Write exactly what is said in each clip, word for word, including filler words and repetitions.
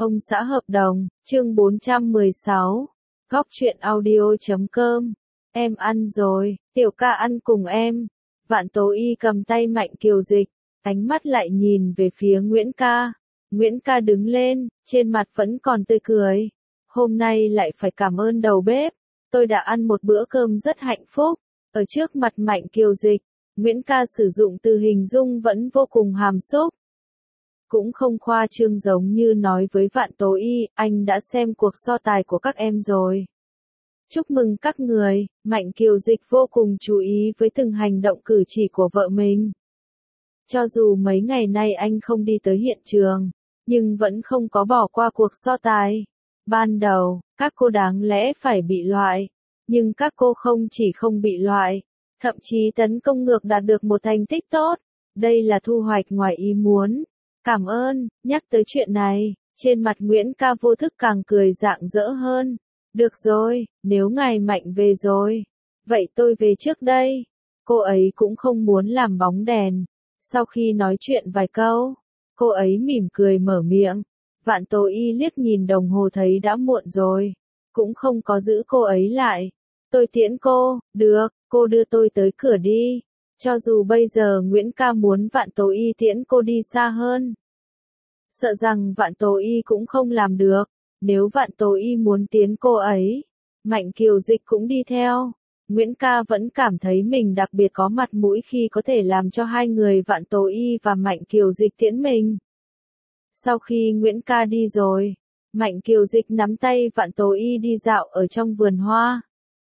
Ông xã hợp đồng, chương bốn trăm mười sáu. Góc truyện audio chấm com. Em ăn rồi, tiểu ca ăn cùng em. Vạn Tố Y cầm tay Mạnh Kiều Dịch, ánh mắt lại nhìn về phía Nguyễn ca. Nguyễn ca đứng lên, trên mặt vẫn còn tươi cười. Hôm nay lại phải cảm ơn đầu bếp. Tôi đã ăn một bữa cơm rất hạnh phúc. Ở trước mặt Mạnh Kiều Dịch, Nguyễn ca sử dụng từ hình dung vẫn vô cùng hàm xúc. Cũng không khoa trương giống như nói với Vạn Tố Y, anh đã xem cuộc so tài của các em rồi. Chúc mừng các người, Mạnh Kiều Dịch vô cùng chú ý với từng hành động cử chỉ của vợ mình. Cho dù mấy ngày nay anh không đi tới hiện trường, nhưng vẫn không có bỏ qua cuộc so tài. Ban đầu, các cô đáng lẽ phải bị loại, nhưng các cô không chỉ không bị loại, thậm chí tấn công ngược đạt được một thành tích tốt. Đây là thu hoạch ngoài ý muốn. Cảm ơn, nhắc tới chuyện này, trên mặt Nguyễn ca vô thức càng cười rạng rỡ hơn. Được rồi, nếu ngài Mạnh về rồi, vậy tôi về trước đây. Cô ấy cũng không muốn làm bóng đèn. Sau khi nói chuyện vài câu, cô ấy mỉm cười mở miệng. Vạn Tố Y liếc nhìn đồng hồ thấy đã muộn rồi, cũng không có giữ cô ấy lại. Tôi tiễn cô, được, cô đưa tôi tới cửa đi. Cho dù bây giờ Nguyễn ca muốn Vạn Tố Y tiễn cô đi xa hơn, sợ rằng Vạn Tố Y cũng không làm được. Nếu Vạn Tố Y muốn tiến cô ấy, Mạnh Kiều Dịch cũng đi theo. Nguyễn ca vẫn cảm thấy mình đặc biệt có mặt mũi khi có thể làm cho hai người Vạn Tố Y và Mạnh Kiều Dịch tiễn mình. Sau khi Nguyễn ca đi rồi, Mạnh Kiều Dịch nắm tay Vạn Tố Y đi dạo ở trong vườn hoa.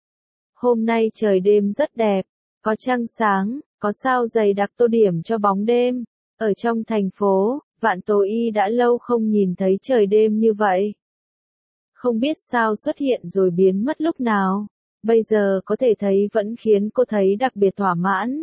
Hôm nay trời đêm rất đẹp, có trăng sáng, có sao dày đặc tô điểm cho bóng đêm. Ở trong thành phố, Vạn Tố Y đã lâu không nhìn thấy trời đêm như vậy. Không biết sao xuất hiện rồi biến mất lúc nào, bây giờ có thể thấy vẫn khiến cô thấy đặc biệt thỏa mãn.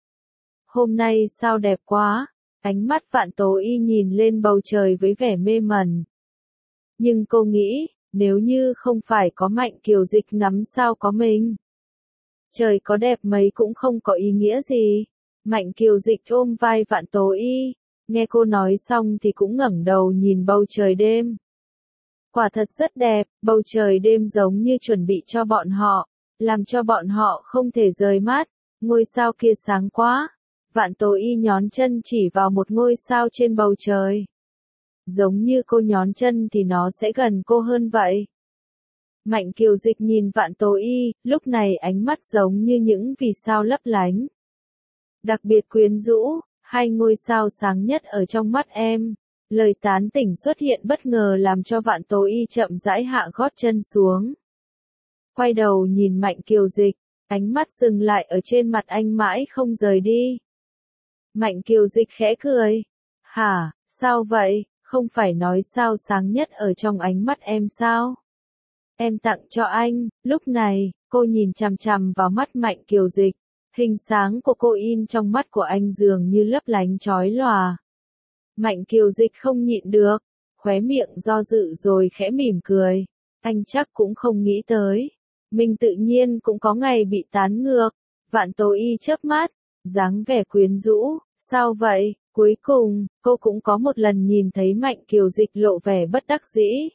Hôm nay sao đẹp quá, ánh mắt Vạn Tố Y nhìn lên bầu trời với vẻ mê mẩn. Nhưng cô nghĩ, nếu như không phải có Mạnh Kiều Dịch ngắm sao có mình, trời có đẹp mấy cũng không có ý nghĩa gì. Mạnh Kiều Dịch ôm vai Vạn Tố Y, nghe cô nói xong thì cũng ngẩng đầu nhìn bầu trời đêm. Quả thật rất đẹp, bầu trời đêm giống như chuẩn bị cho bọn họ, làm cho bọn họ không thể rời mắt. Ngôi sao kia sáng quá. Vạn Tố Y nhón chân chỉ vào một ngôi sao trên bầu trời. Giống như cô nhón chân thì nó sẽ gần cô hơn vậy. Mạnh Kiều Dịch nhìn Vạn Tố Y, lúc này ánh mắt giống như những vì sao lấp lánh. Đặc biệt quyến rũ, hai ngôi sao sáng nhất ở trong mắt em. Lời tán tỉnh xuất hiện bất ngờ làm cho Vạn Tố Y chậm rãi hạ gót chân xuống. Quay đầu nhìn Mạnh Kiều Dịch, ánh mắt dừng lại ở trên mặt anh mãi không rời đi. Mạnh Kiều Dịch khẽ cười. Hả, sao vậy, không phải nói sao sáng nhất ở trong ánh mắt em sao? Em tặng cho anh. Lúc này, cô nhìn chằm chằm vào mắt Mạnh Kiều Dịch. Hình sáng của cô in trong mắt của anh dường như lấp lánh chói lòa. Mạnh Kiều Dịch không nhịn được, khóe miệng do dự rồi khẽ mỉm cười. Anh chắc cũng không nghĩ tới, mình tự nhiên cũng có ngày bị tán ngược. Vạn Tố Y chớp mắt, dáng vẻ quyến rũ. Sao vậy? Cuối cùng, cô cũng có một lần nhìn thấy Mạnh Kiều Dịch lộ vẻ bất đắc dĩ.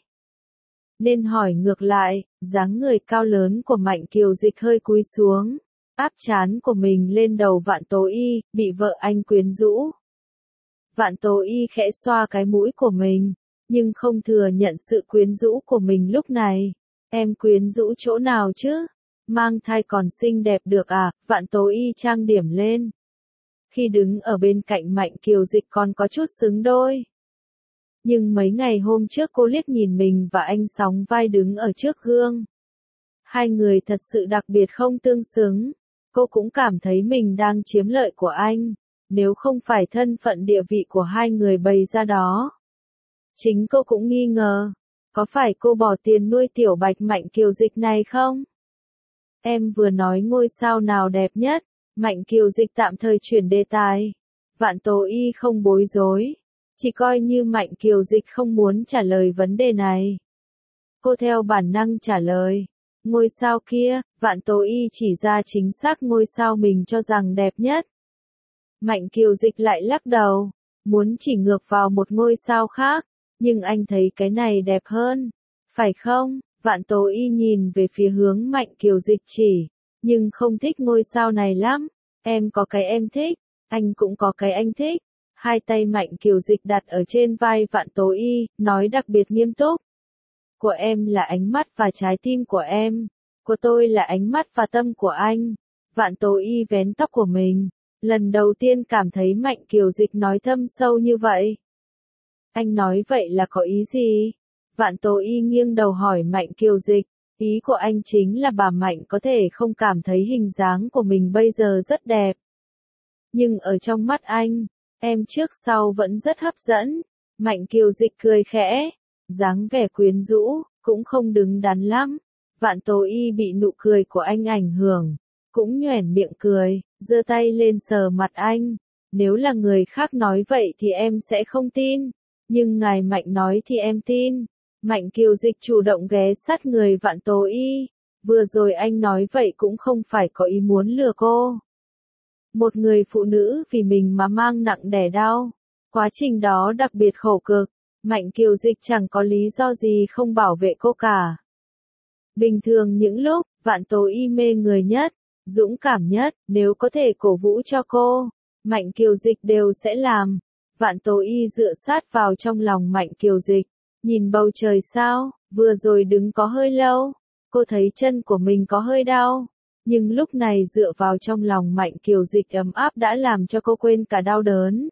Nên hỏi ngược lại, dáng người cao lớn của Mạnh Kiều Dịch hơi cúi xuống, áp trán của mình lên đầu Vạn Tố Y, bị vợ anh quyến rũ. Vạn Tố Y khẽ xoa cái mũi của mình, nhưng không thừa nhận sự quyến rũ của mình lúc này. Em quyến rũ chỗ nào chứ? Mang thai còn xinh đẹp được à? Vạn Tố Y trang điểm lên. Khi đứng ở bên cạnh Mạnh Kiều Dịch còn có chút xứng đôi. Nhưng mấy ngày hôm trước cô liếc nhìn mình và anh sóng vai đứng ở trước gương. Hai người thật sự đặc biệt không tương xứng. Cô cũng cảm thấy mình đang chiếm lợi của anh. Nếu không phải thân phận địa vị của hai người bày ra đó. Chính cô cũng nghi ngờ. Có phải cô bỏ tiền nuôi tiểu bạch Mạnh Kiều Dịch này không? Em vừa nói ngôi sao nào đẹp nhất? Mạnh Kiều Dịch tạm thời chuyển đề tài. Vạn Tố Y không bối rối. Chỉ coi như Mạnh Kiều Dịch không muốn trả lời vấn đề này. Cô theo bản năng trả lời. Ngôi sao kia, Vạn Tố Y chỉ ra chính xác ngôi sao mình cho rằng đẹp nhất. Mạnh Kiều Dịch lại lắc đầu, muốn chỉ ngược vào một ngôi sao khác. Nhưng anh thấy cái này đẹp hơn, phải không? Vạn Tố Y nhìn về phía hướng Mạnh Kiều Dịch chỉ, nhưng không thích ngôi sao này lắm. Em có cái em thích, anh cũng có cái anh thích. Hai tay Mạnh Kiều Dịch đặt ở trên vai Vạn Tố Y, nói đặc biệt nghiêm túc. Của em là ánh mắt và trái tim của em, của tôi là ánh mắt và tâm của anh. Vạn Tố Y vén tóc của mình, lần đầu tiên cảm thấy Mạnh Kiều Dịch nói thâm sâu như vậy. Anh nói vậy là có ý gì? Vạn Tố Y nghiêng đầu hỏi Mạnh Kiều Dịch, ý của anh chính là bà Mạnh có thể không cảm thấy hình dáng của mình bây giờ rất đẹp. Nhưng ở trong mắt anh, em trước sau vẫn rất hấp dẫn. Mạnh Kiều Dịch cười khẽ, dáng vẻ quyến rũ, cũng không đứng đắn lắm. Vạn Tố Y bị nụ cười của anh ảnh hưởng, cũng nhoẻn miệng cười, giơ tay lên sờ mặt anh. Nếu là người khác nói vậy thì em sẽ không tin, nhưng ngài Mạnh nói thì em tin. Mạnh Kiều Dịch chủ động ghé sát người Vạn Tố Y. Vừa rồi anh nói vậy cũng không phải có ý muốn lừa cô. Một người phụ nữ vì mình mà mang nặng đẻ đau. Quá trình đó đặc biệt khổ cực. Mạnh Kiều Dịch chẳng có lý do gì không bảo vệ cô cả. Bình thường những lúc, Vạn Tố Y mê người nhất, dũng cảm nhất, nếu có thể cổ vũ cho cô, Mạnh Kiều Dịch đều sẽ làm. Vạn Tố Y dựa sát vào trong lòng Mạnh Kiều Dịch, nhìn bầu trời sao, vừa rồi đứng có hơi lâu, cô thấy chân của mình có hơi đau, nhưng lúc này dựa vào trong lòng Mạnh Kiều Dịch ấm áp đã làm cho cô quên cả đau đớn.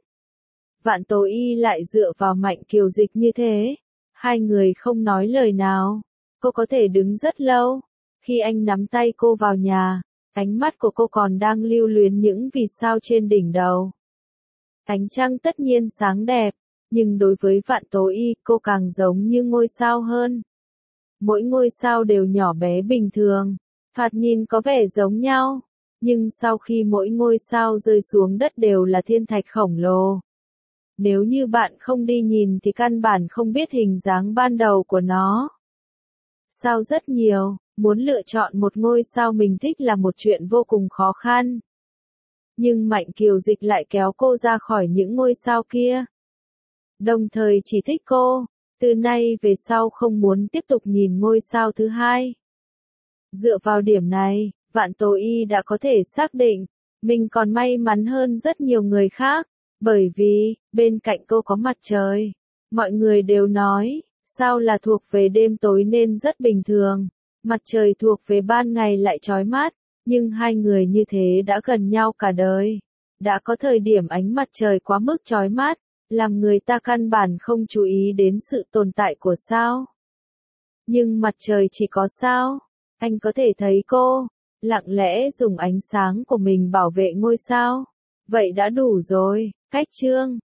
Vạn Tố Y lại dựa vào Mạnh Kiều Dịch như thế, hai người không nói lời nào, cô có thể đứng rất lâu. Khi anh nắm tay cô vào nhà, ánh mắt của cô còn đang lưu luyến những vì sao trên đỉnh đầu. Ánh trăng tất nhiên sáng đẹp, nhưng đối với Vạn Tố Y, cô càng giống như ngôi sao hơn. Mỗi ngôi sao đều nhỏ bé bình thường, thoạt nhìn có vẻ giống nhau, nhưng sau khi mỗi ngôi sao rơi xuống đất đều là thiên thạch khổng lồ. Nếu như bạn không đi nhìn thì căn bản không biết hình dáng ban đầu của nó. Sao rất nhiều, muốn lựa chọn một ngôi sao mình thích là một chuyện vô cùng khó khăn. Nhưng Mạnh Kiều Dịch lại kéo cô ra khỏi những ngôi sao kia. Đồng thời chỉ thích cô, từ nay về sau không muốn tiếp tục nhìn ngôi sao thứ hai. Dựa vào điểm này, Vạn Tố Y đã có thể xác định, mình còn may mắn hơn rất nhiều người khác, bởi vì, bên cạnh cô có mặt trời. Mọi người đều nói, sao là thuộc về đêm tối nên rất bình thường, mặt trời thuộc về ban ngày lại chói mắt, nhưng hai người như thế đã gần nhau cả đời. Đã có thời điểm ánh mặt trời quá mức chói mắt, làm người ta căn bản không chú ý đến sự tồn tại của sao. Nhưng mặt trời chỉ có sao, anh có thể thấy cô, lặng lẽ dùng ánh sáng của mình bảo vệ ngôi sao. Vậy đã đủ rồi. Cách chương